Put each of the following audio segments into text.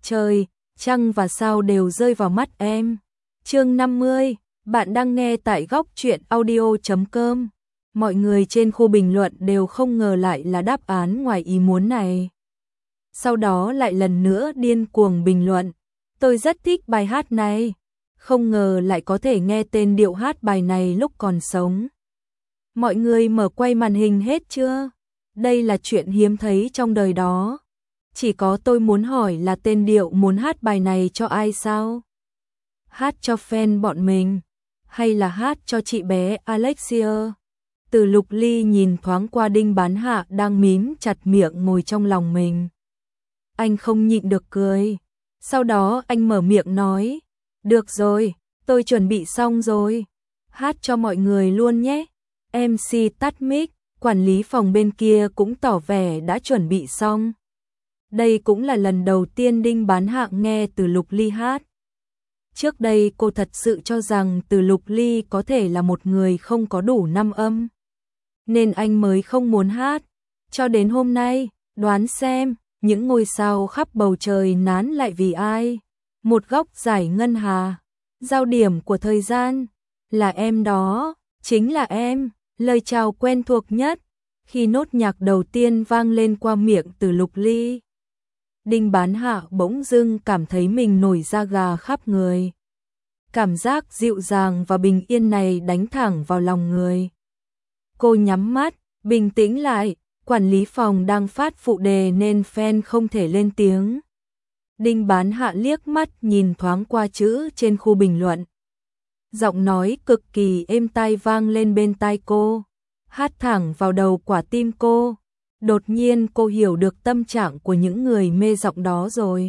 trời, trăng và sao đều rơi vào mắt em. Chương 50, bạn đang nghe tại góc truyện audio.com. Mọi người trên khu bình luận đều không ngờ lại là đáp án ngoài ý muốn này. Sau đó lại lần nữa điên cuồng bình luận. Tôi rất thích bài hát này. Không ngờ lại có thể nghe tên điệu hát bài này lúc còn sống. Mọi người mở quay màn hình hết chưa? Đây là chuyện hiếm thấy trong đời đó. Chỉ có tôi muốn hỏi là tên điệu muốn hát bài này cho ai sao? Hát cho fan bọn mình? Hay là hát cho chị bé Alexia? Từ Lục Ly nhìn thoáng qua Đinh Bán Hạ đang mím chặt miệng ngồi trong lòng mình. Anh không nhịn được cười. Sau đó anh mở miệng nói. Được rồi, tôi chuẩn bị xong rồi. Hát cho mọi người luôn nhé. MC tắt mic, quản lý phòng bên kia cũng tỏ vẻ đã chuẩn bị xong. Đây cũng là lần đầu tiên Đinh Bán Hạ nghe Từ Lục Ly hát. Trước đây cô thật sự cho rằng Từ Lục Ly có thể là một người không có đủ năm âm. Nên anh mới không muốn hát. Cho đến hôm nay, đoán xem, những ngôi sao khắp bầu trời nán lại vì ai? Một góc giải ngân hà. Giao điểm của thời gian. Là em đó, chính là em. Lời chào quen thuộc nhất. Khi nốt nhạc đầu tiên vang lên qua miệng Từ Lục Ly. Đinh Bán Hạ bỗng dưng cảm thấy mình nổi da gà khắp người. Cảm giác dịu dàng và bình yên này đánh thẳng vào lòng người. Cô nhắm mắt, bình tĩnh lại, quản lý phòng đang phát phụ đề nên fan không thể lên tiếng. Đinh Bán Hạ liếc mắt nhìn thoáng qua chữ trên khu bình luận. Giọng nói cực kỳ êm tai vang lên bên tai cô, hát thẳng vào đầu quả tim cô. Đột nhiên cô hiểu được tâm trạng của những người mê giọng đó rồi.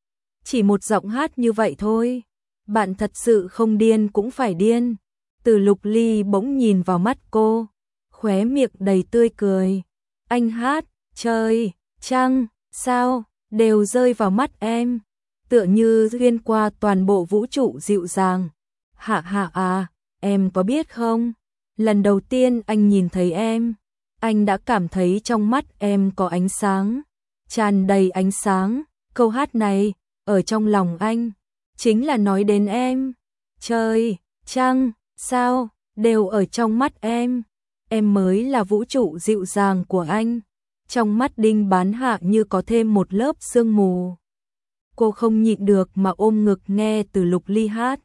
Chỉ một giọng hát như vậy thôi, bạn thật sự không điên cũng phải điên. Từ Lục Ly bỗng nhìn vào mắt cô, khóe miệng đầy tươi cười. Anh hát, trời, trăng, sao, đều rơi vào mắt em, tựa như xuyên qua toàn bộ vũ trụ dịu dàng. Hạ hạ à, em có biết không, lần đầu tiên anh nhìn thấy em, anh đã cảm thấy trong mắt em có ánh sáng, tràn đầy ánh sáng. Câu hát này, ở trong lòng anh, chính là nói đến em. Trời, trăng, sao, đều ở trong mắt em. Em mới là vũ trụ dịu dàng của anh. Trong mắt Đinh Bán Hạ như có thêm một lớp sương mù. Cô không nhịn được mà ôm ngực nghe Từ Lục Ly hát.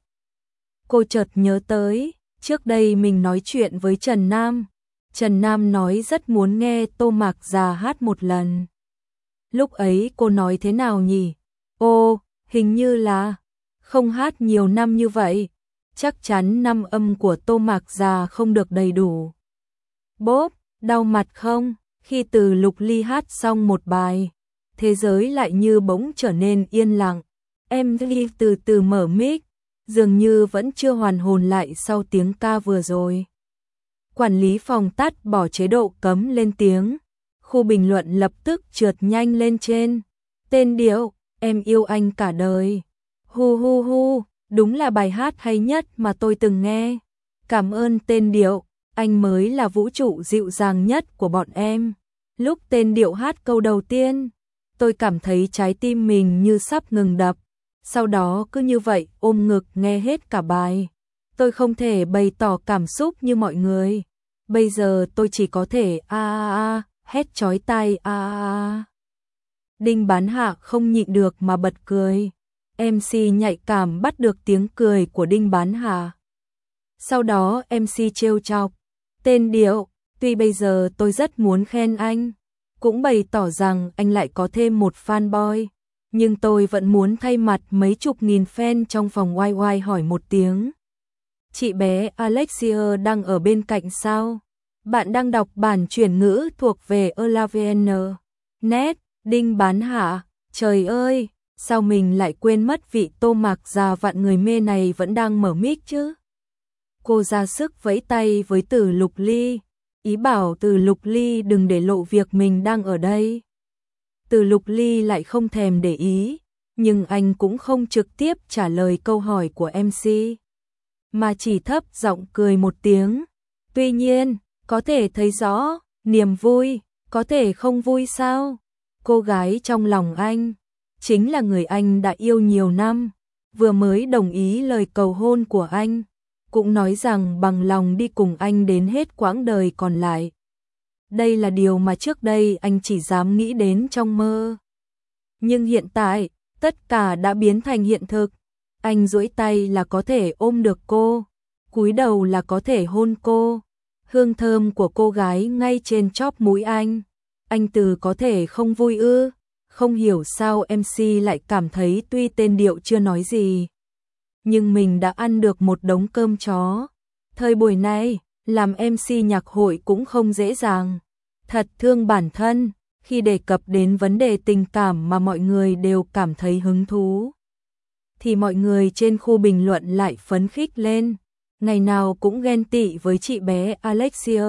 Cô chợt nhớ tới, trước đây mình nói chuyện với Trần Nam. Trần Nam nói rất muốn nghe Tô Mạc Già hát một lần. Lúc ấy cô nói thế nào nhỉ? Ô, hình như là không hát nhiều năm như vậy. Chắc chắn năm âm của Tô Mạc Già không được đầy đủ. Bốp, đau mặt không? Khi Từ Lục Ly hát xong một bài, thế giới lại như bỗng trở nên yên lặng. Em Ly từ từ mở mic, dường như vẫn chưa hoàn hồn lại sau tiếng ca vừa rồi. Quản lý phòng tắt bỏ chế độ cấm lên tiếng. Khu bình luận lập tức trượt nhanh lên trên. Tên điệu, em yêu anh cả đời. Hu hu hu, đúng là bài hát hay nhất mà tôi từng nghe. Cảm ơn tên điệu, anh mới là vũ trụ dịu dàng nhất của bọn em. Lúc tên điệu hát câu đầu tiên, tôi cảm thấy trái tim mình như sắp ngừng đập. Sau đó cứ như vậy ôm ngực nghe hết cả bài. Tôi không thể bày tỏ cảm xúc như mọi người. Bây giờ tôi chỉ có thể hét chói tai Đinh Bán Hạ không nhịn được mà bật cười. MC nhạy cảm bắt được tiếng cười của Đinh Bán Hạ. Sau đó MC trêu chọc. Tên điệu, tuy bây giờ tôi rất muốn khen anh, cũng bày tỏ rằng anh lại có thêm một fanboy. Nhưng tôi vẫn muốn thay mặt mấy chục nghìn fan trong phòng YY hỏi một tiếng. Chị bé Alexia đang ở bên cạnh sao? Bạn đang đọc bản chuyển ngữ thuộc về Elavn. Net, Đinh Bán Hạ, trời ơi, sao mình lại quên mất vị Tô Mạc Già vạn người mê này vẫn đang mở mic chứ? Cô ra sức vẫy tay với Từ Lục Ly, ý bảo Từ Lục Ly đừng để lộ việc mình đang ở đây. Từ Lục Ly lại không thèm để ý, nhưng anh cũng không trực tiếp trả lời câu hỏi của MC, mà chỉ thấp giọng cười một tiếng. Tuy nhiên, có thể thấy rõ, niềm vui, có thể không vui sao? Cô gái trong lòng anh, chính là người anh đã yêu nhiều năm, vừa mới đồng ý lời cầu hôn của anh, cũng nói rằng bằng lòng đi cùng anh đến hết quãng đời còn lại. Đây là điều mà trước đây anh chỉ dám nghĩ đến trong mơ. Nhưng hiện tại, tất cả đã biến thành hiện thực. Anh duỗi tay là có thể ôm được cô, cúi đầu là có thể hôn cô. Hương thơm của cô gái ngay trên chóp mũi anh. Anh từ có thể không vui ư? Không hiểu sao MC lại cảm thấy tuy tên Điệu chưa nói gì, nhưng mình đã ăn được một đống cơm chó. Thời buổi này, làm MC nhạc hội cũng không dễ dàng. Thật thương bản thân, khi đề cập đến vấn đề tình cảm mà mọi người đều cảm thấy hứng thú, thì mọi người trên khu bình luận lại phấn khích lên. Ngày nào cũng ghen tị với chị bé Alexia.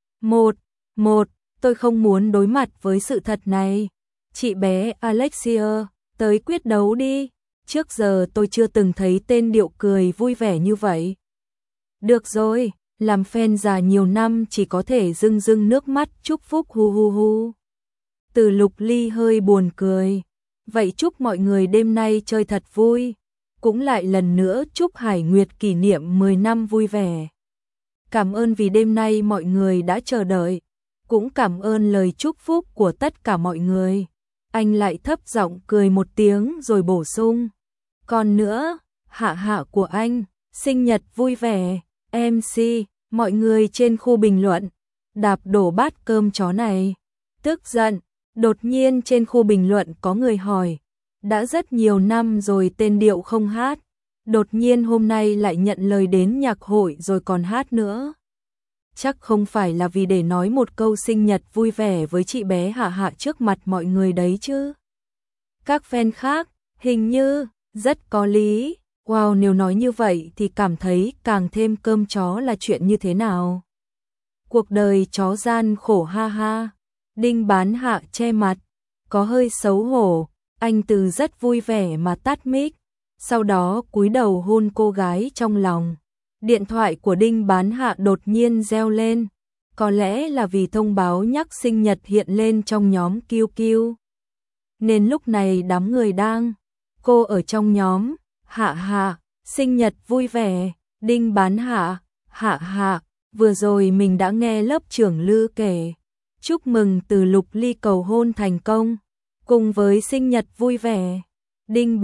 Tôi không muốn đối mặt với sự thật này. Chị bé Alexia, tới quyết đấu đi. Trước giờ tôi chưa từng thấy tên Điệu cười vui vẻ như vậy. Được rồi, làm fan già nhiều năm chỉ có thể rưng rưng nước mắt chúc phúc hu hu hu. Từ Lục Ly hơi buồn cười. Vậy chúc mọi người đêm nay chơi thật vui. Cũng lại lần nữa chúc Hải Nguyệt kỷ niệm 10 năm vui vẻ. Cảm ơn vì đêm nay mọi người đã chờ đợi. Cũng cảm ơn lời chúc phúc của tất cả mọi người. Anh lại thấp giọng cười một tiếng rồi bổ sung. Còn nữa, hạ hạ của anh, sinh nhật vui vẻ. MC, mọi người trên khu bình luận, đạp đổ bát cơm chó này. Tức giận, đột nhiên trên khu bình luận có người hỏi. Đã rất nhiều năm rồi tên Điệu không hát, đột nhiên hôm nay lại nhận lời đến nhạc hội rồi còn hát nữa. Chắc không phải là vì để nói một câu sinh nhật vui vẻ với chị bé Hạ Hạ trước mặt mọi người đấy chứ. Các fan khác, hình như, rất có lý. Wow, nếu nói như vậy thì cảm thấy càng thêm cơm chó là chuyện như thế nào. Cuộc đời chó gian khổ ha ha. Đinh Bán Hạ che mặt, có hơi xấu hổ. Anh Từ rất vui vẻ mà tắt mic, sau đó cúi đầu hôn cô gái trong lòng. Điện thoại của Đinh Bán Hạ đột nhiên reo lên, có lẽ là vì thông báo nhắc sinh nhật hiện lên trong nhóm QQ. Nên lúc này đám người đang, cô ở trong nhóm, Hạ Hạ, sinh nhật vui vẻ, Đinh Bán Hạ, Hạ Hạ, vừa rồi mình đã nghe lớp trưởng Lư kể. Chúc mừng Từ Lục Ly cầu hôn thành công. Cùng với sinh nhật vui vẻ, Đinh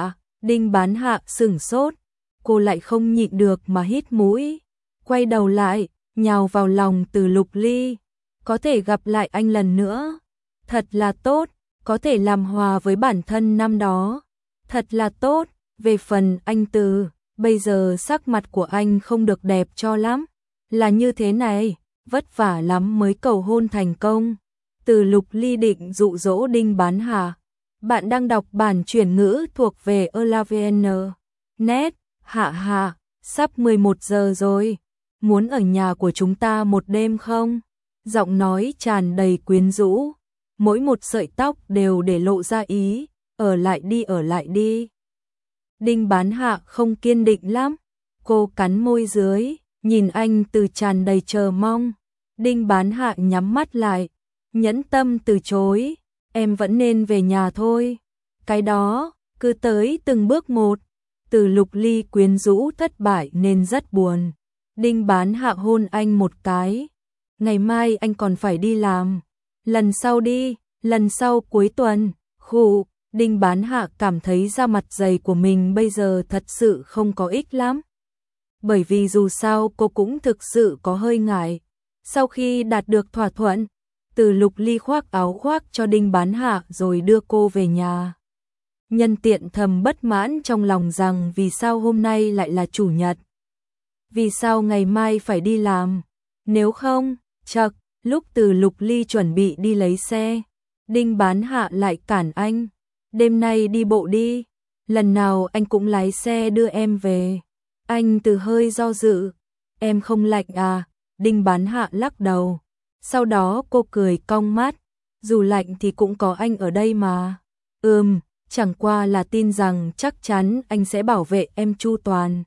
Bán Hạ sửng sốt, cô lại không nhịn được mà hít mũi, quay đầu lại, nhào vào lòng Từ Lục Ly, có thể gặp lại anh lần nữa, thật là tốt, có thể làm hòa với bản thân năm đó, thật là tốt. Về phần anh Từ, bây giờ sắc mặt của anh không được đẹp cho lắm, là như thế này, vất vả lắm mới cầu hôn thành công. Từ Lục Ly định dụ dỗ Đinh Bán Hạ. Bạn đang đọc bản chuyển ngữ thuộc về Elavn. Net, Hạ Hạ, sắp 11 giờ rồi. Muốn ở nhà của chúng ta một đêm không? Giọng nói tràn đầy quyến rũ. Mỗi một sợi tóc đều để lộ ra ý. Ở lại đi. Đinh Bán Hạ không kiên định lắm. Cô cắn môi dưới, nhìn anh Từ tràn đầy chờ mong. Đinh Bán Hạ nhắm mắt lại. Nhẫn tâm từ chối, em vẫn nên về nhà thôi. Cái đó, cứ tới từng bước một. Từ Lục Ly quyến rũ thất bại nên rất buồn. Đinh Bán Hạ hôn anh một cái. Ngày mai anh còn phải đi làm. Lần sau đi, lần sau cuối tuần. Khụ, Đinh Bán Hạ cảm thấy da mặt dày của mình bây giờ thật sự không có ích lắm. Bởi vì dù sao cô cũng thực sự có hơi ngại. Sau khi đạt được thỏa thuận, Từ Lục Ly khoác áo khoác cho Đinh Bán Hạ rồi đưa cô về nhà. Nhân tiện thầm bất mãn trong lòng rằng vì sao hôm nay lại là chủ nhật. Vì sao ngày mai phải đi làm? Nếu không, chậc, lúc Từ Lục Ly chuẩn bị đi lấy xe, Đinh Bán Hạ lại cản anh. Đêm nay đi bộ đi, lần nào anh cũng lái xe đưa em về. Anh Từ hơi do dự, em không lạnh à? Đinh Bán Hạ lắc đầu. Sau đó cô cười cong mắt, dù lạnh thì cũng có anh ở đây mà. Chẳng qua là tin rằng chắc chắn anh sẽ bảo vệ em chu toàn.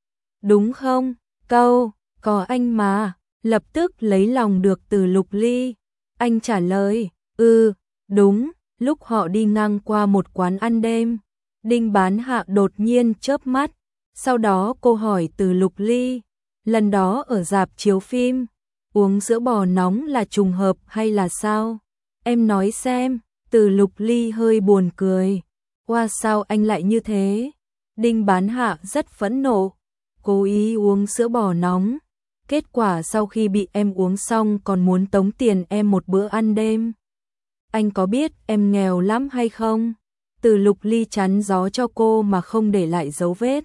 Đúng không? Câu, có anh mà, lập tức lấy lòng được Từ Lục Ly. Anh trả lời, đúng, Lúc họ đi ngang qua một quán ăn đêm, Đinh Bán Hạ đột nhiên chớp mắt, sau đó cô hỏi Từ Lục Ly, lần đó ở rạp chiếu phim, uống sữa bò nóng là trùng hợp hay là sao? Em nói xem. Từ Lục Ly hơi buồn cười. Wow, sao anh lại như thế? Đinh Bán Hạ rất phẫn nộ. Cố ý uống sữa bò nóng. Kết quả sau khi bị em uống xong còn muốn tống tiền em một bữa ăn đêm. Anh có biết em nghèo lắm hay không? Từ Lục Ly chắn gió cho cô mà không để lại dấu vết.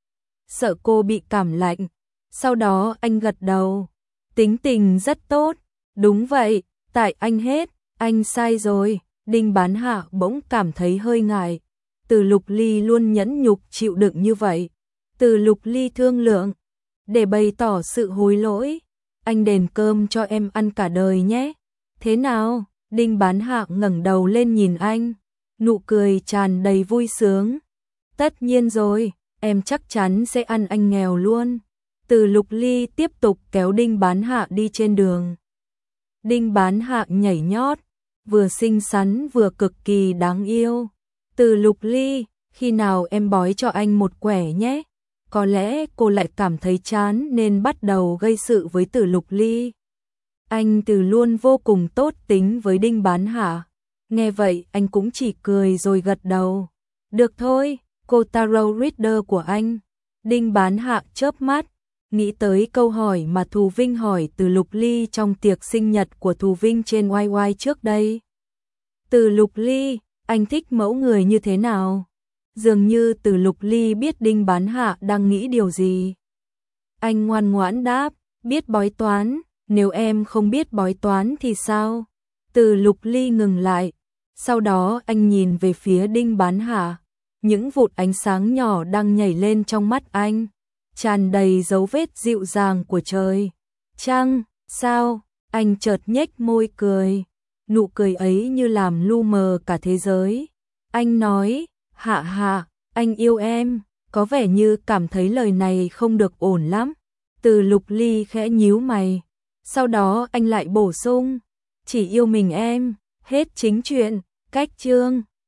Sợ cô bị cảm lạnh. Sau đó anh gật đầu. Tính tình rất tốt. Đúng vậy, tại anh hết. Anh sai rồi. Đinh Bán Hạ bỗng cảm thấy hơi ngại. Từ Lục Ly luôn nhẫn nhục chịu đựng như vậy. Từ Lục Ly thương lượng. Để bày tỏ sự hối lỗi, anh đền cơm cho em ăn cả đời nhé. Thế nào? Đinh Bán Hạ ngẩng đầu lên nhìn anh. Nụ cười tràn đầy vui sướng. Tất nhiên rồi, em chắc chắn sẽ ăn anh nghèo luôn. Từ Lục Ly tiếp tục kéo Đinh Bán Hạ đi trên đường. Đinh Bán Hạ nhảy nhót, vừa xinh xắn vừa cực kỳ đáng yêu. Từ Lục Ly, khi nào em bói cho anh một quẻ nhé? Có lẽ cô lại cảm thấy chán nên bắt đầu gây sự với Từ Lục Ly. Anh từ luôn vô cùng tốt tính với Đinh Bán Hạ. Nghe vậy anh cũng chỉ cười rồi gật đầu. Được thôi, cô tarot reader của anh. Đinh Bán Hạ chớp mắt, nghĩ tới câu hỏi mà Thù Vinh hỏi Từ Lục Ly trong tiệc sinh nhật của Thù Vinh trên YY trước đây. Từ Lục Ly, anh thích mẫu người như thế nào? Dường như Từ Lục Ly biết Đinh Bán Hạ đang nghĩ điều gì. Anh ngoan ngoãn đáp, biết bói toán, nếu em không biết bói toán thì sao? Từ Lục Ly ngừng lại, sau đó anh nhìn về phía Đinh Bán Hạ. Những vụt ánh sáng nhỏ đang nhảy lên trong mắt anh, tràn đầy dấu vết dịu dàng của trời. Trăng, sao? Anh chợt nhếch môi cười. Nụ cười ấy như làm lu mờ cả thế giới. Anh nói, Hạ Hạ, anh yêu em, có vẻ như cảm thấy lời này không được ổn lắm. Từ Lục Ly khẽ nhíu mày, sau đó anh lại bổ sung, chỉ yêu mình em, hết chính chuyện, cách chương.